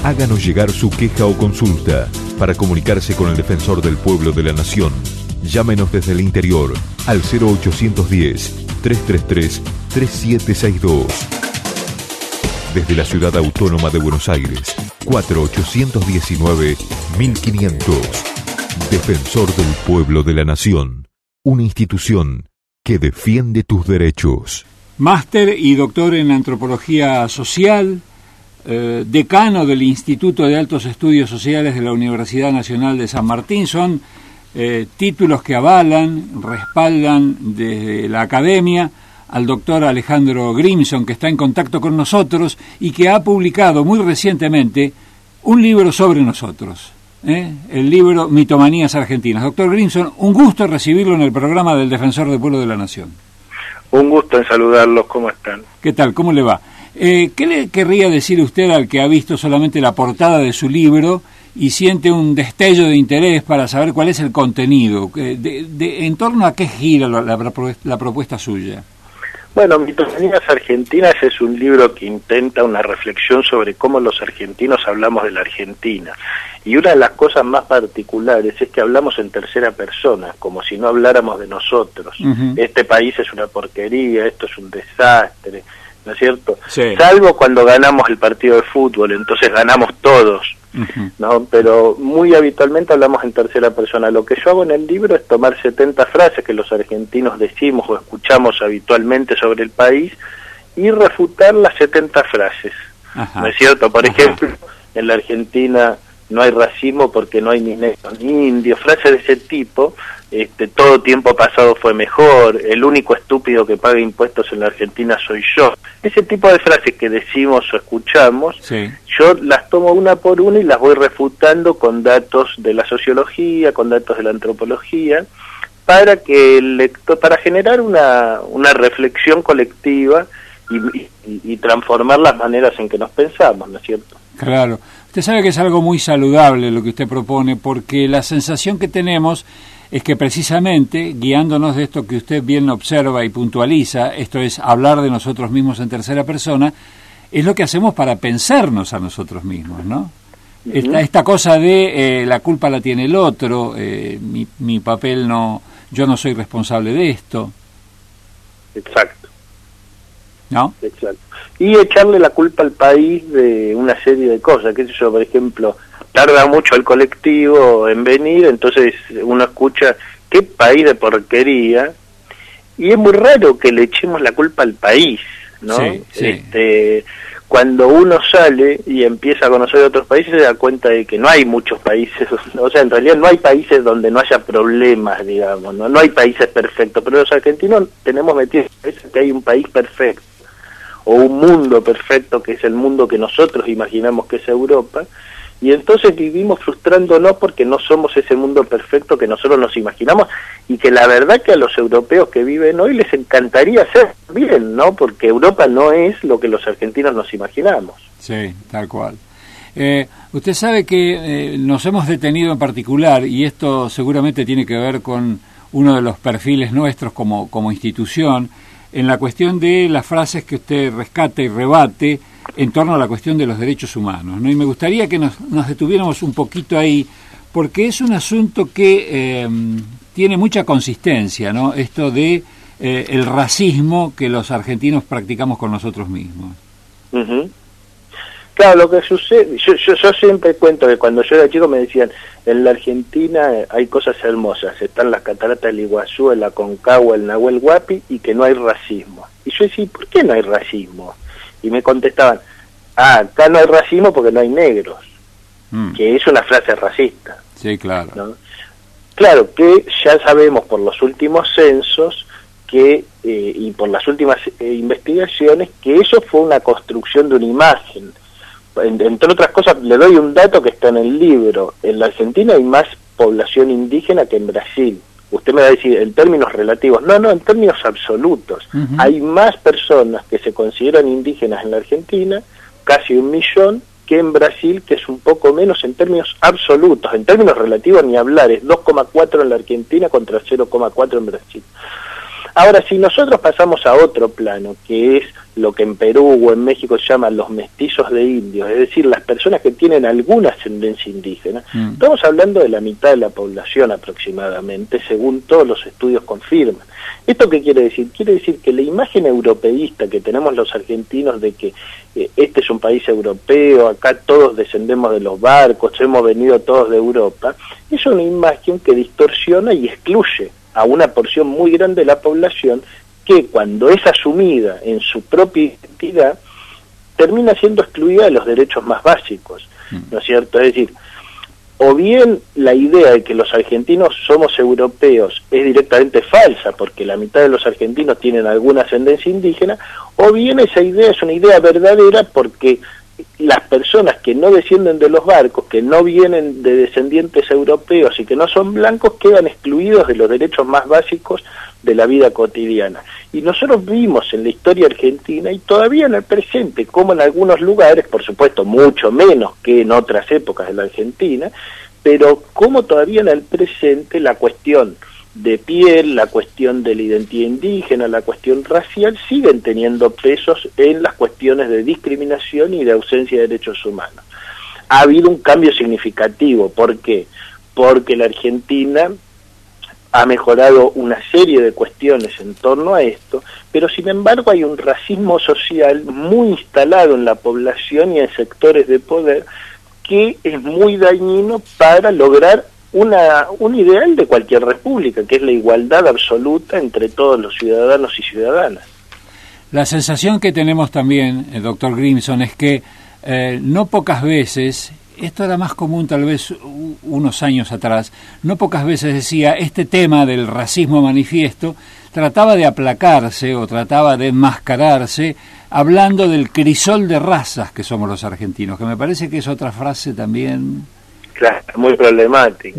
Háganos llegar su queja o consulta para comunicarse con el Defensor del Pueblo de la Nación. Llámenos desde el interior al 0810-333-3762. Desde la Ciudad Autónoma de Buenos Aires, 4819-1500. Defensor del Pueblo de la Nación. Una institución que defiende tus derechos. Máster y doctor en Antropología Social, decano del Instituto de Altos Estudios Sociales de la Universidad Nacional de San Martín. Son títulos que avalan, respaldan desde la academia al doctor Alejandro Grimson, que está en contacto con nosotros y que ha publicado muy recientemente un libro sobre nosotros, el libro Mitomanías Argentinas. Doctor Grimson, un gusto recibirlo en el programa del Defensor del Pueblo de la Nación. Un gusto en saludarlos, ¿cómo están? ¿Qué tal? ¿Cómo le va? ¿Qué le querría decir usted al que ha visto solamente la portada de su libro y siente un destello de interés para saber cuál es el contenido? ¿En torno a qué gira la propuesta suya? Bueno, Mitomanías Argentinas es un libro que intenta una reflexión sobre cómo los argentinos hablamos de la Argentina. Y una de las cosas más particulares es que hablamos en tercera persona, como si no habláramos de nosotros. Uh-huh. Este país es una porquería, esto es un desastre, ¿no es cierto? Sí. Salvo cuando ganamos el partido de fútbol, entonces ganamos todos, uh-huh, ¿no? Pero muy habitualmente hablamos en tercera persona. Lo que yo hago en el libro es tomar 70 frases que los argentinos decimos o escuchamos habitualmente sobre el país y refutar las 70 frases, ajá, ¿no es cierto? Por ejemplo, en la Argentina no hay racismo porque no hay ni negros ni indios, frases de ese tipo. Todo tiempo pasado fue mejor, el único estúpido que paga impuestos en la Argentina soy yo. Ese tipo de frases que decimos o escuchamos, sí, yo las tomo una por una y las voy refutando con datos de la sociología, con datos de la antropología, para que el lector, para generar una reflexión colectiva y transformar las maneras en que nos pensamos, ¿no es cierto? Claro. Usted sabe que es algo muy saludable lo que usted propone, porque la sensación que tenemos es que precisamente, guiándonos de esto que usted bien observa y puntualiza, esto es hablar de nosotros mismos en tercera persona, es lo que hacemos para pensarnos a nosotros mismos, ¿no? Uh-huh. Esta cosa de la culpa la tiene el otro, mi papel no, yo no soy responsable de esto. Exacto. ¿No? Exacto. Y echarle la culpa al país de una serie de cosas, qué sé yo, por ejemplo, tarda mucho el colectivo en venir, entonces uno escucha, qué país de porquería, y es muy raro que le echemos la culpa al país, ¿no? Sí, sí. Cuando uno sale y empieza a conocer otros países se da cuenta de que no hay muchos países, o sea, en realidad no hay países donde no haya problemas, digamos, no hay países perfectos, pero los argentinos tenemos metido en la cabeza que hay un país perfecto, o un mundo perfecto, que es el mundo que nosotros imaginamos que es Europa, y entonces vivimos frustrándonos porque no somos ese mundo perfecto que nosotros nos imaginamos, y que la verdad que a los europeos que viven hoy les encantaría ser bien, ¿no? Porque Europa no es lo que los argentinos nos imaginamos. Sí, tal cual. Usted sabe que nos hemos detenido en particular, y esto seguramente tiene que ver con uno de los perfiles nuestros como institución, en la cuestión de las frases que usted rescata y rebate en torno a la cuestión de los derechos humanos, ¿no? Y me gustaría que nos detuviéramos un poquito ahí, porque es un asunto que tiene mucha consistencia, ¿no? Esto de el racismo que los argentinos practicamos con nosotros mismos. Uh-huh. Claro, lo que sucede, yo siempre cuento que cuando yo era chico me decían, en la Argentina hay cosas hermosas, están las cataratas del Iguazú, el Aconcagua, el Nahuel Huapi, y que no hay racismo. Y yo decía, ¿por qué no hay racismo? Y me contestaban, acá no hay racismo porque no hay negros, que es una frase racista. Sí, claro. ¿No? Claro, que ya sabemos por los últimos censos que y por las últimas investigaciones que eso fue una construcción de una imagen. Entre otras cosas, le doy un dato que está en el libro. En la Argentina hay más población indígena que en Brasil. Usted me va a decir, en términos relativos. No, en términos absolutos. Uh-huh. Hay más personas que se consideran indígenas en la Argentina, casi 1 millón, que en Brasil, que es un poco menos en términos absolutos. En términos relativos ni hablar, es 2,4 en la Argentina contra 0,4 en Brasil. Ahora, si nosotros pasamos a otro plano, que es lo que en Perú o en México se llaman los mestizos de indios, es decir, las personas que tienen alguna ascendencia indígena, estamos hablando de la mitad de la población aproximadamente, según todos los estudios confirman. ¿Esto qué quiere decir? Quiere decir que la imagen europeísta que tenemos los argentinos de que este es un país europeo, acá todos descendemos de los barcos, hemos venido todos de Europa, es una imagen que distorsiona y excluye a una porción muy grande de la población que cuando es asumida en su propia identidad termina siendo excluida de los derechos más básicos, ¿no es cierto? Es decir, o bien la idea de que los argentinos somos europeos es directamente falsa, porque la mitad de los argentinos tienen alguna ascendencia indígena, o bien esa idea es una idea verdadera porque las personas que no descienden de los barcos, que no vienen de descendientes europeos y que no son blancos, quedan excluidos de los derechos más básicos de la vida cotidiana. Y nosotros vimos en la historia argentina y todavía en el presente, como en algunos lugares, por supuesto mucho menos que en otras épocas de la Argentina, pero como todavía en el presente la cuestión de piel, la cuestión de la identidad indígena, la cuestión racial, siguen teniendo pesos en las cuestiones de discriminación y de ausencia de derechos humanos. Ha habido un cambio significativo. ¿Por qué? Porque la Argentina ha mejorado una serie de cuestiones en torno a esto, pero sin embargo hay un racismo social muy instalado en la población y en sectores de poder que es muy dañino para lograr un ideal de cualquier república, que es la igualdad absoluta entre todos los ciudadanos y ciudadanas. La sensación que tenemos también, doctor Grimson, es que no pocas veces, esto era más común tal vez unos años atrás, no pocas veces decía, este tema del racismo manifiesto trataba de aplacarse o trataba de enmascararse hablando del crisol de razas que somos los argentinos, que me parece que es otra frase también... Claro, muy problemática.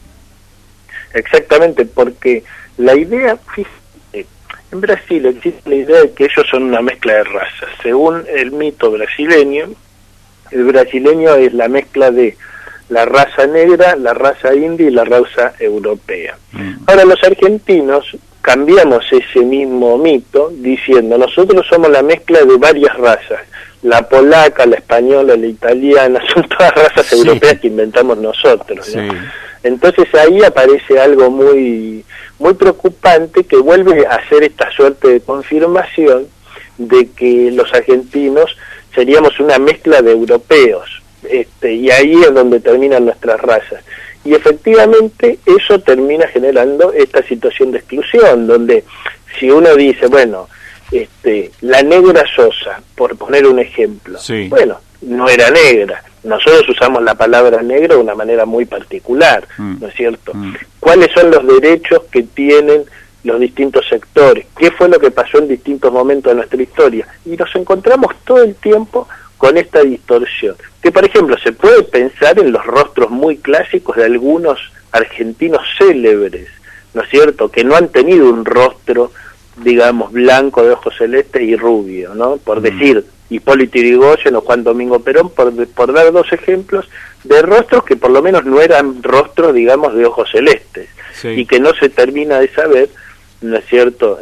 Exactamente, porque la idea, fíjate, en Brasil existe la idea de que ellos son una mezcla de razas. Según el mito brasileño, el brasileño es la mezcla de la raza negra, la raza india y la raza europea. Ahora los argentinos cambiamos ese mismo mito diciendo, nosotros somos la mezcla de varias razas. La polaca, la española, la italiana, son todas razas europeas que inventamos nosotros, ¿no? Entonces ahí aparece algo muy preocupante que vuelve a hacer esta suerte de confirmación de que los argentinos seríamos una mezcla de europeos, y ahí es donde terminan nuestras razas. Y efectivamente eso termina generando esta situación de exclusión, donde si uno dice, bueno, la negra Sosa, por poner un ejemplo, bueno, no era negra, nosotros usamos la palabra negra de una manera muy particular, ¿no es cierto? ¿Cuáles son los derechos que tienen los distintos sectores? ¿Qué fue lo que pasó en distintos momentos de nuestra historia? Y nos encontramos todo el tiempo con esta distorsión, que por ejemplo se puede pensar en los rostros muy clásicos de algunos argentinos célebres, ¿no es cierto?, que no han tenido un rostro, digamos, blanco de ojos celestes y rubio, ¿no? Por decir, Hipólito Yrigoyen o Juan Domingo Perón, por dar dos ejemplos de rostros que por lo menos no eran rostros, digamos, de ojos celestes, y que no se termina de saber, ¿no es cierto?,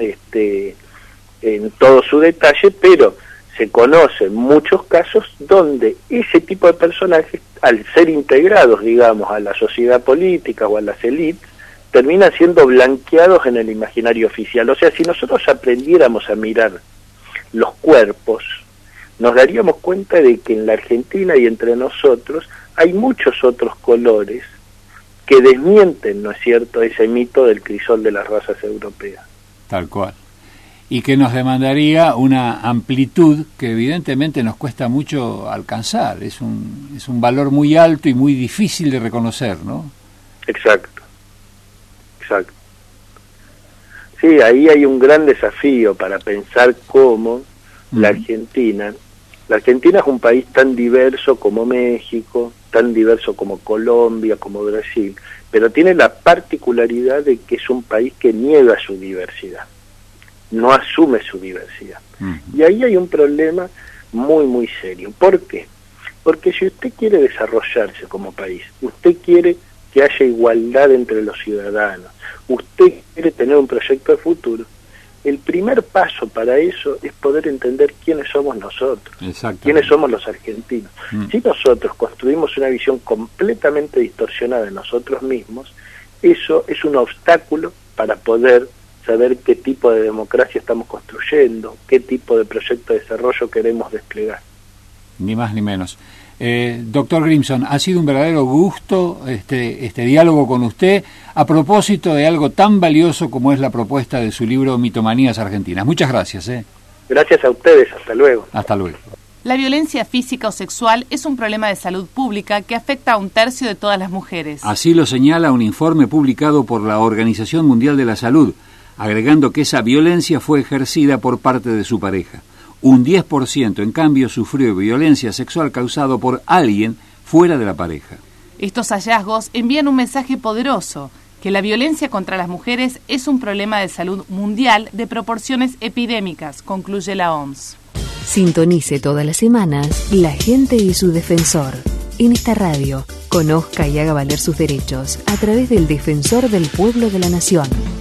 en todo su detalle, pero se conocen muchos casos donde ese tipo de personajes, al ser integrados, digamos, a la sociedad política o a las élites, terminan siendo blanqueados en el imaginario oficial. O sea, si nosotros aprendiéramos a mirar los cuerpos, nos daríamos cuenta de que en la Argentina y entre nosotros hay muchos otros colores que desmienten, ¿no es cierto?, ese mito del crisol de las razas europeas. Tal cual. Y que nos demandaría una amplitud que evidentemente nos cuesta mucho alcanzar. Es un valor muy alto y muy difícil de reconocer, ¿no? Exacto. Sí, ahí hay un gran desafío para pensar cómo la Argentina es un país tan diverso como México, tan diverso como Colombia, como Brasil, pero tiene la particularidad de que es un país que niega su diversidad, no asume su diversidad. Y ahí hay un problema muy, muy serio. ¿Por qué? Porque si usted quiere desarrollarse como país, usted quiere que haya igualdad entre los ciudadanos, usted quiere tener un proyecto de futuro, el primer paso para eso es poder entender quiénes somos nosotros, quiénes somos los argentinos. Si nosotros construimos una visión completamente distorsionada de nosotros mismos, eso es un obstáculo para poder saber qué tipo de democracia estamos construyendo, qué tipo de proyecto de desarrollo queremos desplegar. Ni más ni menos. Doctor Grimson, ha sido un verdadero gusto este diálogo con usted a propósito de algo tan valioso como es la propuesta de su libro Mitomanías Argentinas. Muchas gracias. Gracias a ustedes, hasta luego. Hasta luego. La violencia física o sexual es un problema de salud pública que afecta a 1/3 de todas las mujeres. Así lo señala un informe publicado por la Organización Mundial de la Salud, agregando que esa violencia fue ejercida por parte de su pareja. Un 10%, en cambio, sufrió violencia sexual causado por alguien fuera de la pareja. Estos hallazgos envían un mensaje poderoso, que la violencia contra las mujeres es un problema de salud mundial de proporciones epidémicas, concluye la OMS. Sintonice todas las semanas La Gente y su Defensor. En esta radio, conozca y haga valer sus derechos a través del Defensor del Pueblo de la Nación.